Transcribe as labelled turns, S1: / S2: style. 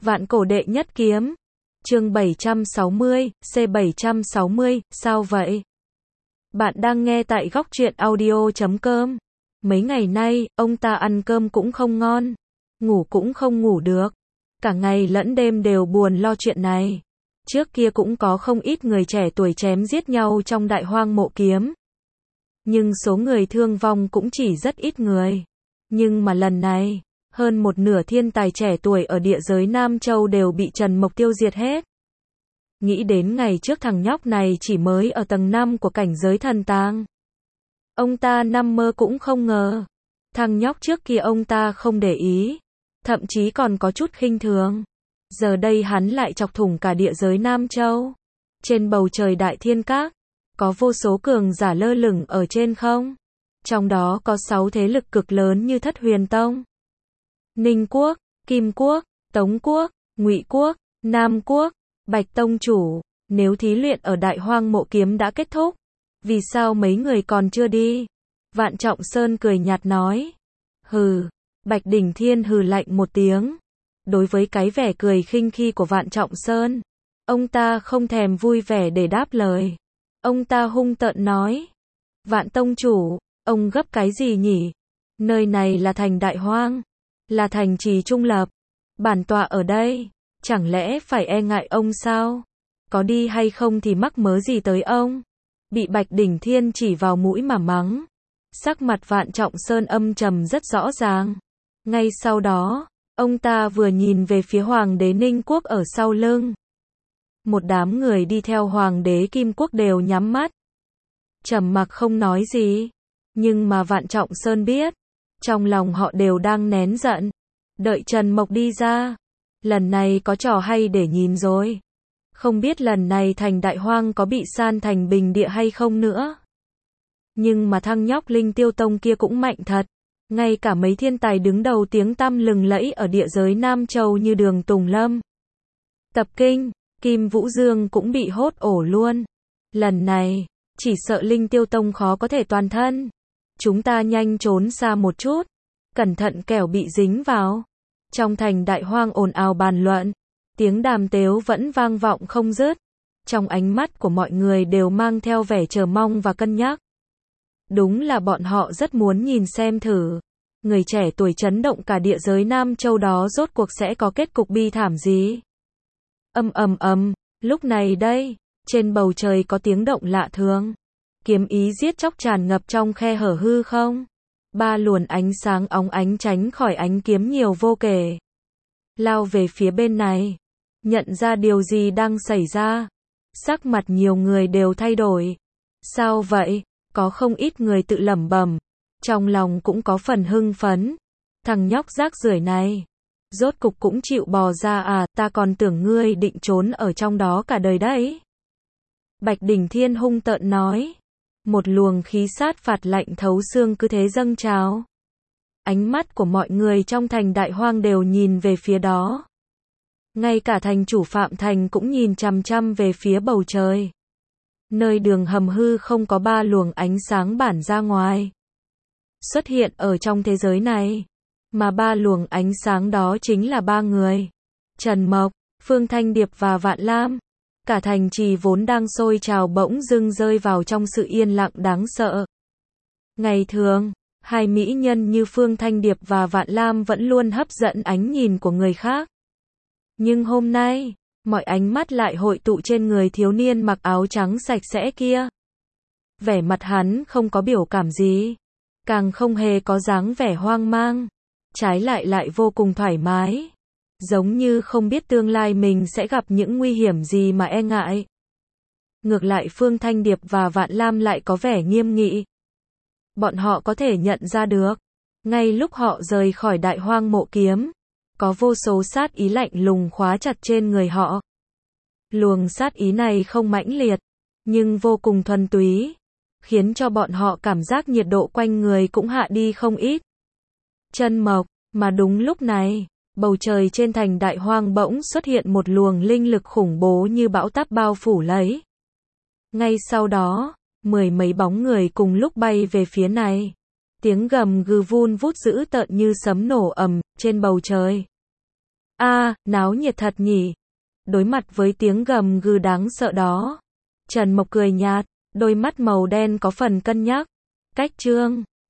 S1: Vạn cổ đệ nhất kiếm. Chương 760, C760, sao vậy? Bạn đang nghe tại góc truyện audio.com. Mấy ngày nay, ông ta ăn cơm cũng không ngon, ngủ cũng không ngủ được. Cả ngày lẫn đêm đều buồn lo chuyện này. Trước kia cũng có không ít người trẻ tuổi chém giết nhau trong đại hoang mộ kiếm. Nhưng số người thương vong cũng chỉ rất ít người. Nhưng mà lần này, hơn một nửa thiên tài trẻ tuổi ở địa giới Nam Châu đều bị Trần Mộc tiêu diệt hết. Nghĩ đến ngày trước thằng nhóc này chỉ mới ở tầng 5 của cảnh giới thần tàng. Ông ta nằm mơ cũng không ngờ. Thằng nhóc trước kia ông ta không để ý, thậm chí còn có chút khinh thường. Giờ đây hắn lại chọc thủng cả địa giới Nam Châu. Trên bầu trời đại thiên các, có vô số cường giả lơ lửng ở trên không. Trong đó có 6 thế lực cực lớn như Thất Huyền Tông, Ninh Quốc, Kim Quốc, Tống Quốc, Ngụy Quốc, Nam Quốc, Bạch Tông Chủ. Nếu thí luyện ở đại hoang mộ kiếm đã kết thúc, vì sao mấy người còn chưa đi? Vạn Trọng Sơn cười nhạt nói. Hừ. Bạch Đỉnh Thiên hừ lạnh một tiếng. Đối với cái vẻ cười khinh khi của Vạn Trọng Sơn, ông ta không thèm vui vẻ để đáp lời. Ông ta hung tợn nói. Vạn Tông Chủ, ông gấp cái gì nhỉ? Nơi này là thành đại hoang, là thành trì trung lập. Bản tọa ở đây, chẳng lẽ phải e ngại ông sao? Có đi hay không thì mắc mớ gì tới ông? Bị Bạch Đỉnh Thiên chỉ vào mũi mà mắng. Sắc mặt Vạn Trọng Sơn âm trầm rất rõ ràng. Ngay sau đó, ông ta vừa nhìn về phía Hoàng đế Ninh Quốc ở sau lưng. Một đám người đi theo Hoàng đế Kim Quốc đều nhắm mắt, trầm mặc không nói gì. Nhưng mà Vạn Trọng Sơn biết, trong lòng họ đều đang nén giận. Đợi Trần Mộc đi ra, lần này có trò hay để nhìn rồi. Không biết lần này thành đại hoang có bị san thành bình địa hay không nữa. Nhưng mà thằng nhóc Linh Tiêu Tông kia cũng mạnh thật. Ngay cả mấy thiên tài đứng đầu tiếng tăm lừng lẫy ở địa giới Nam Châu như Đường Tùng Lâm, Tập Kinh, Kim Vũ Dương cũng bị hốt ổ luôn. Lần này, chỉ sợ Linh Tiêu Tông khó có thể toàn thân. Chúng ta nhanh trốn xa một chút, cẩn thận kẻo bị dính vào. Trong thành đại hoang ồn ào bàn luận, tiếng đàm tếu vẫn vang vọng không dứt. Trong ánh mắt của mọi người đều mang theo vẻ chờ mong và cân nhắc. Đúng là bọn họ rất muốn nhìn xem thử, người trẻ tuổi chấn động cả địa giới Nam Châu đó rốt cuộc sẽ có kết cục bi thảm gì. Lúc này đây, trên bầu trời có tiếng động lạ thường. Kiếm ý giết chóc tràn ngập trong khe hở hư không. 3 luồng ánh sáng óng ánh tránh khỏi ánh kiếm nhiều vô kể, lao về phía bên này. Nhận ra điều gì đang xảy ra, sắc mặt nhiều người đều thay đổi. Sao vậy? Có không ít người tự lẩm bẩm, trong lòng cũng có phần hưng phấn. Thằng nhóc rác rưởi này, rốt cục cũng chịu bò ra à, ta còn tưởng ngươi định trốn ở trong đó cả đời đấy. Bạch Đỉnh Thiên hung tợn nói. Một luồng khí sát phạt lạnh thấu xương cứ thế dâng trào. Ánh mắt của mọi người trong thành đại hoang đều nhìn về phía đó. Ngay cả thành chủ Phạm Thành cũng nhìn chằm chằm về phía bầu trời. Nơi đường hầm hư không có 3 luồng ánh sáng bản ra ngoài, xuất hiện ở trong thế giới này. Mà 3 luồng ánh sáng đó chính là 3 người. Trần Mộc, Phương Thanh Điệp và Vạn Lam. Cả thành trì vốn đang sôi trào bỗng dưng rơi vào trong sự yên lặng đáng sợ. Ngày thường, hai mỹ nhân như Phương Thanh Điệp và Vạn Lam vẫn luôn hấp dẫn ánh nhìn của người khác. Nhưng hôm nay, mọi ánh mắt lại hội tụ trên người thiếu niên mặc áo trắng sạch sẽ kia. Vẻ mặt hắn không có biểu cảm gì, càng không hề có dáng vẻ hoang mang, trái lại lại vô cùng thoải mái. Giống như không biết tương lai mình sẽ gặp những nguy hiểm gì mà e ngại. Ngược lại Phương Thanh Điệp và Vạn Lam lại có vẻ nghiêm nghị. Bọn họ có thể nhận ra được, ngay lúc họ rời khỏi đại hoang mộ kiếm, có vô số sát ý lạnh lùng khóa chặt trên người họ. Luồng sát ý này không mãnh liệt, nhưng vô cùng thuần túy, khiến cho bọn họ cảm giác nhiệt độ quanh người cũng hạ đi không ít. Trần Mộc, mà đúng lúc này, bầu trời trên thành đại hoang bỗng xuất hiện một luồng linh lực khủng bố như bão táp bao phủ lấy. Ngay sau đó, 10 mấy bóng người cùng lúc bay về phía này. Tiếng gầm gừ vun vút dữ tợn như sấm nổ ầm trên bầu trời. Náo nhiệt thật nhỉ. Đối mặt với tiếng gầm gừ đáng sợ đó, Trần Mộc cười nhạt, đôi mắt màu đen có phần cân nhắc. Cách chương